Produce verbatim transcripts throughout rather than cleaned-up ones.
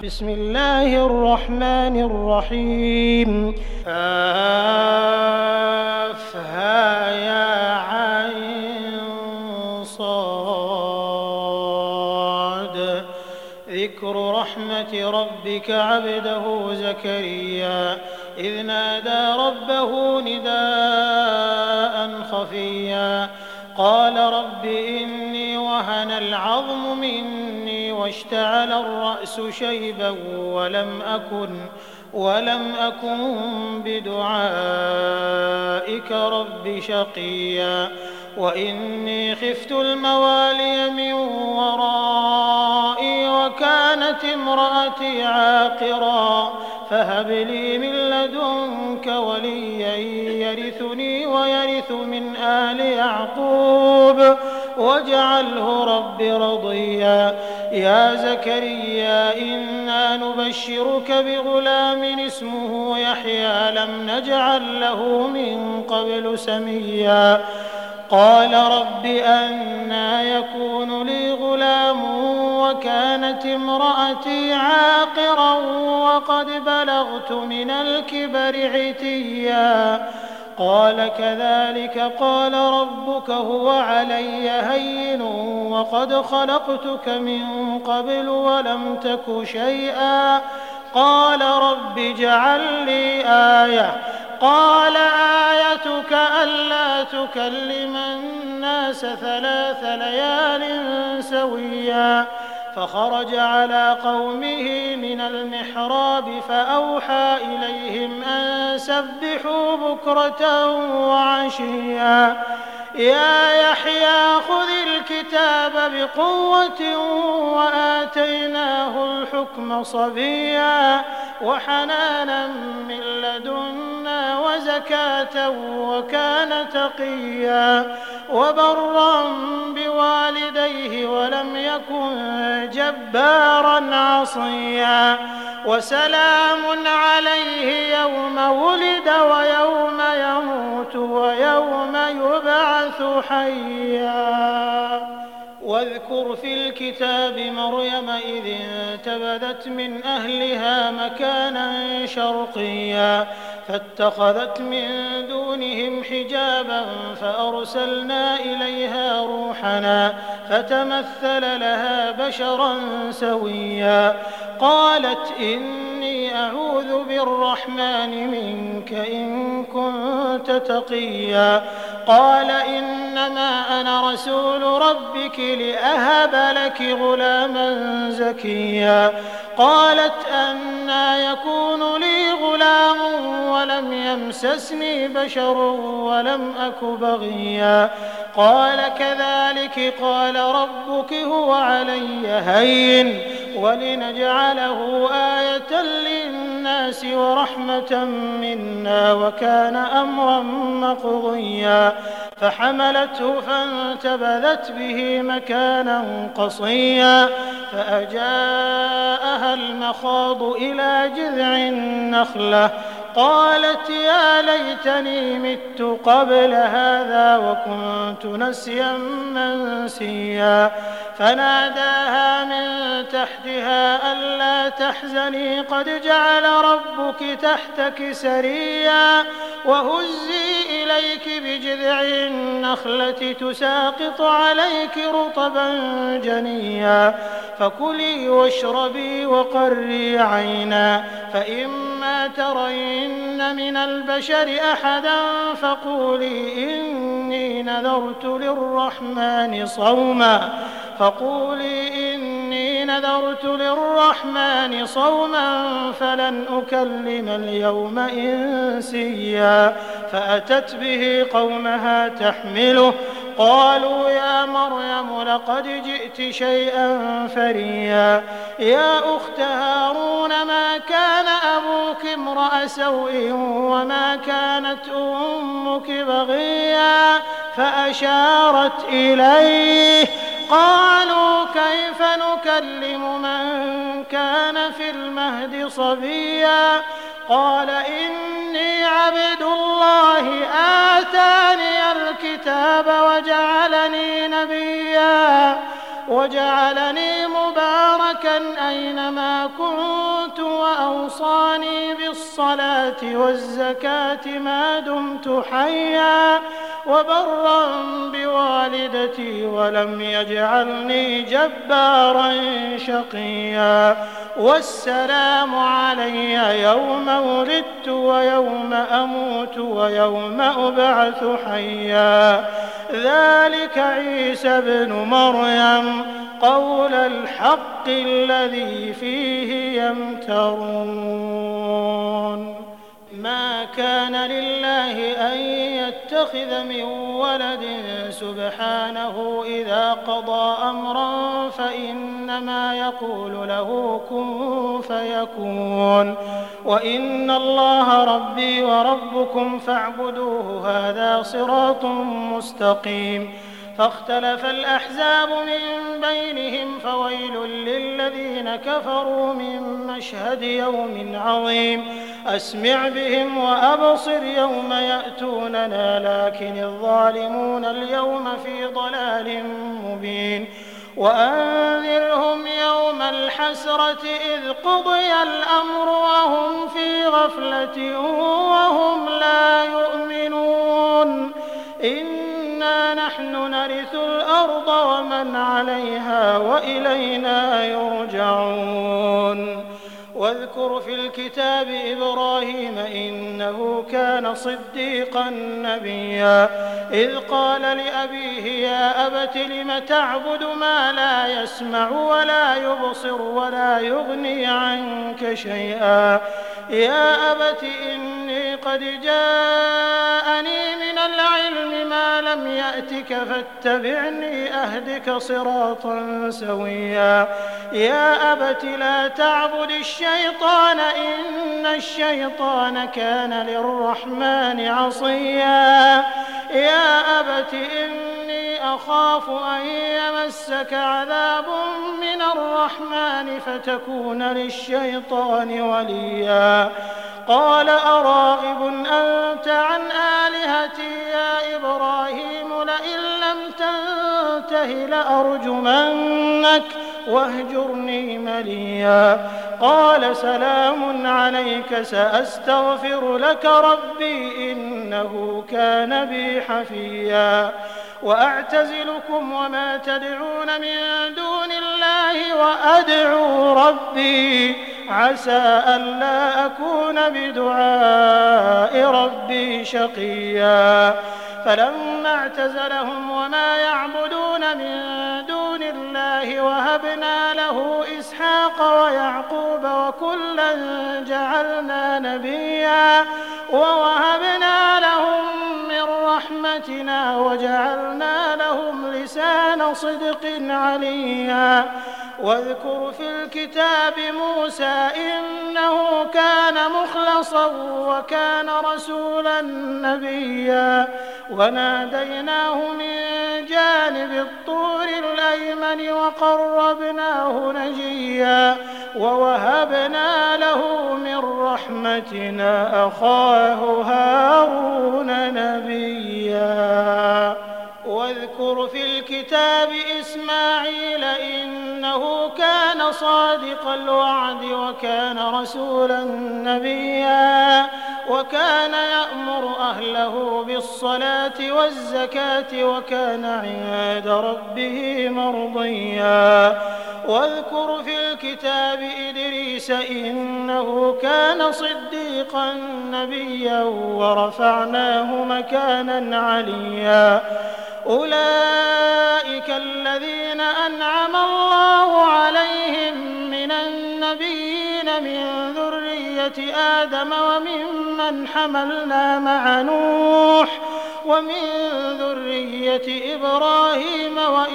بسم الله الرحمن الرحيم آفها يا عين صاد ذكر رحمة ربك عبده زكريا إذ نادى ربه نداء خفيا قال رب إني وهن العظم مني واشتعل الرأس شيبا ولم أكن ولم أكن بدعائك رب شقيا وإني خفت الموالي من ورائي وكانت امرأتي عاقرا فهب لي من لدنك وليا يرثني ويرث من آل يعقوب واجعله رب رضيا يا زكريا إنا نبشرك بغلام اسمه يحيى لم نجعل له من قبل سميا قال رب أنى يكون لي غلام وكانت امرأتي عاقرا وقد بلغت من الكبر عتيا قال كذلك قال ربك هو علي هين وقد خلقتك من قبل ولم تك شيئا قال رب اجعل لي آية قال آيتك ألا تكلم الناس ثلاث ليال سويا فخرج على قومه من المحراب فأوحى إليهم أن سبحوا بكرة وعشيا يا يحيى خذ الكتاب بقوة وآتيناه الحكم صبيا وحنانا من لدنا وزكاة وكان تقيا وبرا بوالديه ولم يكن جبارا عصيا وسلام عليه يوم ولد ويوم يموت ويوم يبعث حيا واذكر في الكتاب مريم إذ انتبذت من أهلها مكانا شرقيا فاتخذت من دونهم حجابا فأرسلنا إليها روحنا فتمثل لها بشرا سويا قالت إني أعوذ بالرحمن منك إن كنت تقيا قال إنما أنا رسول ربك لأهب لك غلاما زكيا قالت أنى يكون لي غلام ولم يمسسني بشر ولم أك بغيا قال كذلك قال ربك هو علي هين ولنجعله آية للناس ورحمة منا وكان أمرا مقضيا فحملته فانتبذت به مكانا قصيا فأجاءها المخاض إلى جذع النخلة قالت يا ليتني مت قبل هذا وكنت نسيا منسيا فناداها من تحتها ألا تحزني قد جعل ربك تحتك سريا وهزي إليك بجذع النخلة تساقط عليك رطبا جنيا فكلي واشربي وقري عينا فإما ترين من البشر أحدا فقولي إني نذرت للرحمن صوما فقولي إني نذرت للرحمن صوما فلن أكلم اليوم إنسيا فأتت به قومها تحمله قالوا يا مريم لقد جئت شيئا فريا يا أخت هارون ما كان أبوك امرأ سوء وما كانت أمك بغيا فأشارت إليه قالوا كيف نكلم من كان في المهد صبيا قال إني عبد الله آتاني الكتاب وجعلني نبيا وجعلني مباركا أينما كنت وأوصاني بالصلاة والزكاة ما دمت حيا وبرا بوالدتي ولم يجعلني جبارا شقيا والسلام علي يوم ولدت ويوم أموت ويوم أبعث حيا ذلك عيسى ابن مريم قول الحق الذي فيه يمترون ما كان لله أن يتخذ من ولد سبحانه إذا قضى أمرا فإنما يقول له كن فيكون وإن الله ربي وربكم فاعبدوه هذا صراط مستقيم فاختلف الأحزاب من بينهم فويل للذين كفروا من مشهد يوم عظيم أسمع بهم وأبصر يوم يأتوننا لكن الظالمون اليوم في ضلال مبين وأنذرهم يوم الحسرة إذ قضي الأمر وهم في غفلة وهم لا يؤمنون إنا نحن نرث الأرض ومن عليها وإلينا يرجعون واذكر في الكتاب إبراهيم إنه كان صديقا نبيا إذ قال لأبيه يا أبت لم تعبد ما لا يسمع ولا يبصر ولا يغني عنك شيئا يا أبت إني قد جاءني من العلم ما لم يأتك فاتبعني أهدك صراطا سويا يا أبت لا تعبد الشيطان إن الشيطان كان للرحمن عصيا يا أبت إني أخاف أن يمسك عذاب من الرحمن فتكون للشيطان وليا قال أراغب أنت عن آلهتي يا إبراهيم لئن لم تنته لأرجمنك واهجرني مليا قال سلام عليك سأستغفر لك ربي إنه كان بي حفيا وأعتزلكم وما تدعون من دون الله وأدعو ربي عسى ألا أكون بدعاء ربي شقيا فلما اعتزلهم وما يعبدون من دون الله وهبنا له إسحاق ويعقوب وكلا جعلنا نبيا ووهبنا لهم من رحمتنا وجعلنا لهم لسان صدق عليا واذكر في الكتاب موسى إنه كان مخلصا وكان رسولا نبيا وناديناه من جانب الطور الأيمن وقربناه نجيا ووهبنا له من رحمتنا أخاه هارون نبيا واذكر في الكتاب إسماعيل إنه كان صادق الوعد وكان رسولا نبيا وكان يأمر أهله بالصلاة والزكاة وكان عند ربه مرضيا واذكر في الكتاب إدريس إنه كان صديقا نبيا ورفعناه مكانا عليا أولئك الذين أنعم الله عليهم من النبيين من ذرية آدم وممن حملنا مع نوح ومن ذرية إبراهيم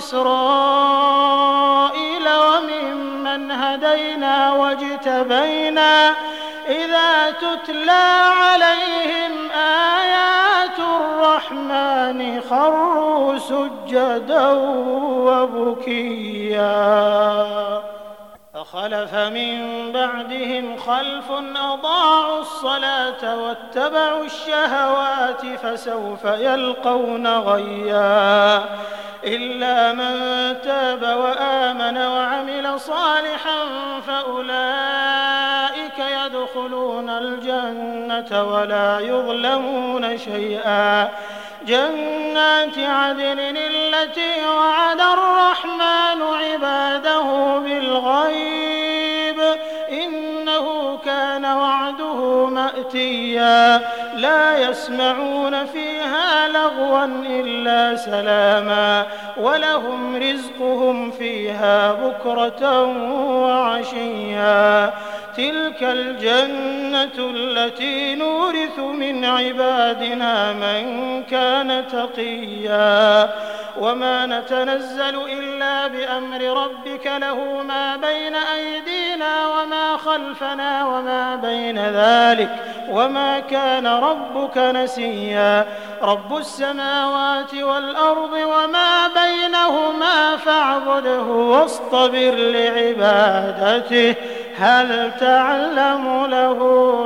وإسرائيل وممن هدينا واجتبينا إذا تتلى عليهم آيات الرحمن خروا سجدا وبكيا فخلف من بعدهم خلف أضاعوا الصلاة واتبعوا الشهوات فسوف يلقون غيا إلا من تاب وآمن وعمل صالحا فأولئك يدخلون الجنة ولا يظلمون شيئا جنات عدن التي وعد الرحمن عباده بالغيب إنه كان وعده مأتيا لا يسمعون فيها لغوا إلا سلاما ولهم رزقهم فيها بكرة وعشيا تلك الجنة التي نورث من عبادنا من كان تقيا وما نتنزل إلا بأمر ربك له ما بين أيدينا وما خلفنا وما بين ذلك وما كان ربك نسيا رب السماوات والأرض وما بينهما فاعبده واصطبر لعبادته هل تعلم له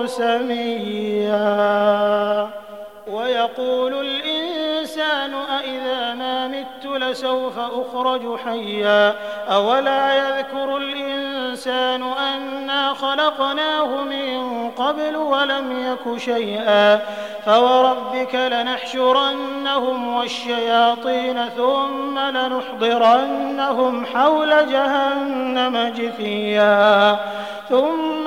سميا ويقول الإنسان أإذا ما مت لسوف أخرج حيا أولا يذكر الإنسان أنا خلقناه من قبل ولم يك شيئا فوربك لنحشرنهم والشياطين ثم لنحضرنهم حول جهنم جثيا ثم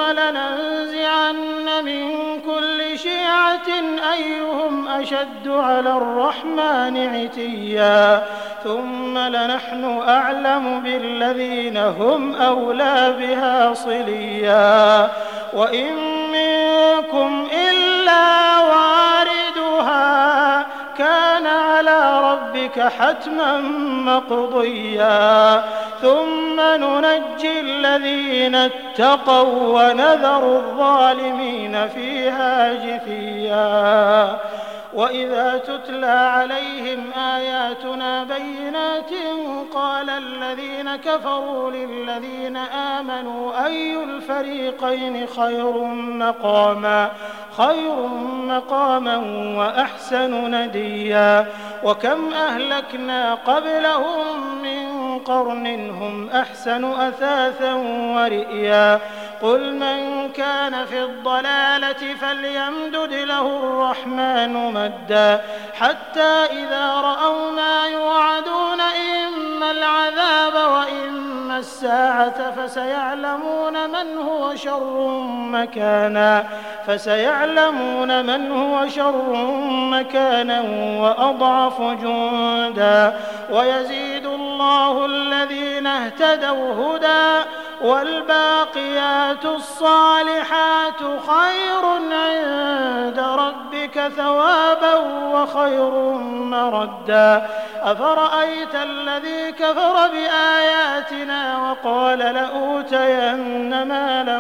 لننزعن من كل شيعة أيهم أشد على الرحمن عتيا ثم لنحن أعلم بالذين هم أولى بها صليا وإن منكم إلا واردها كان على ربك حتما مقضيا ثم ننجي الذين اتقوا ونذر الظالمين فيها جثيا وإذا تتلى عليهم آياتنا بينات قال الذين كفروا للذين آمنوا أي الفريقين خير مقاما خير مقاما وأحسن نديا وكم أهلكنا قبلهم من قرن هم أحسن أثاثا ورئيا قل من كان في الضلالة فليمدد له الرحمن مدا حتى إذا رأوا ما يوعدون إما العذاب وإما الساعة فسيعلمون من هو شر مكانا فسيعلمون من هو شر مكانا وأضعف جندا ويزيد الله الذين اهتدوا هدى والباقيات الصالحات خير عند ربك ثوابا وخير مردا أفرأيت الذي كفر بآياتنا وقال لأوتين مالا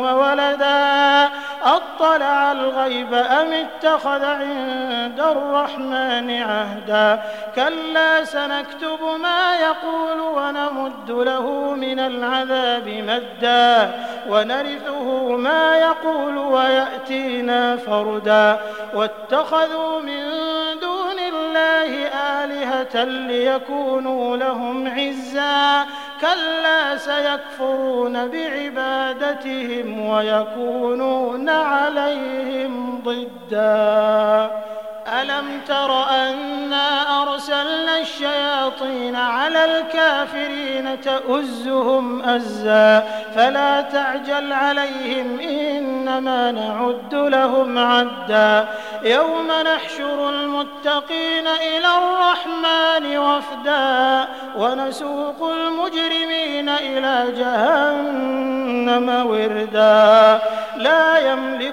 وولدا أطلع الغيب أم اتخذ عند الرحمن عهدا كلا سنكتب ما يقول ونمد له من العذاب مدا ونرثه ما يقول ويأتينا فردا واتخذوا من دون الله آلهة ليكونوا لهم عزا كلا سيكفرون بعبادتهم ويكونون عليهم ضدا ألم تر أنا أرسلنا الشياطين على الكافرين تؤزهم أزا فلا تعجل عليهم إنما نعد لهم عدا يوم نحشر المتقين إلى الرحمن وفدا ونسوق المجرمين إلى جهنم وردا لا يملكون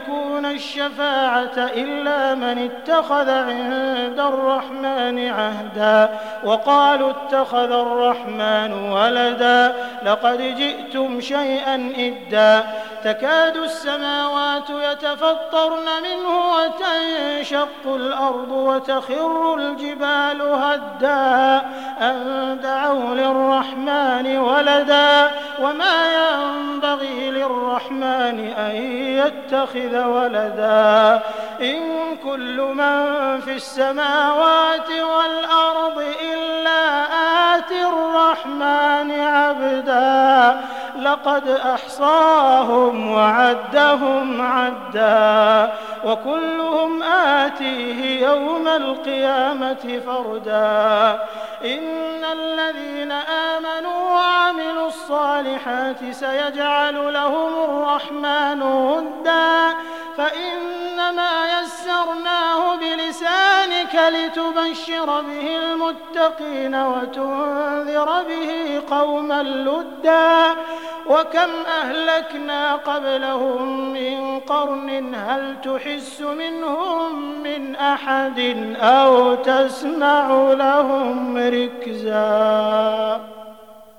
الشفاعة إلا من اتخذ عند الرحمن عهدا وقالوا اتخذ الرحمن ولدا لقد جئتم شيئا إدا تكاد السماوات يتفطرن منه وتنشق الأرض وتخر الجبال هدا أن دعوا للرحمن ولدا وما ينبغي للرحمن أن يتخذ ولدا إن كل من في السماوات والأرض إلا آتي الرحمن عبدا لقد أحصاهم وعدهم عدا وكلهم آتيه يوم القيامة فردا إن الذين آمنوا وعملوا الصالحات سيجعل لهم الرحمن ودا فإنما يسرناه بلسانك لتبشر به المتقين وتنذر به قوما لدا وكم أهلكنا قبلهم من قرن هل تحس منهم من أحد أو تسمع لهم ركزا.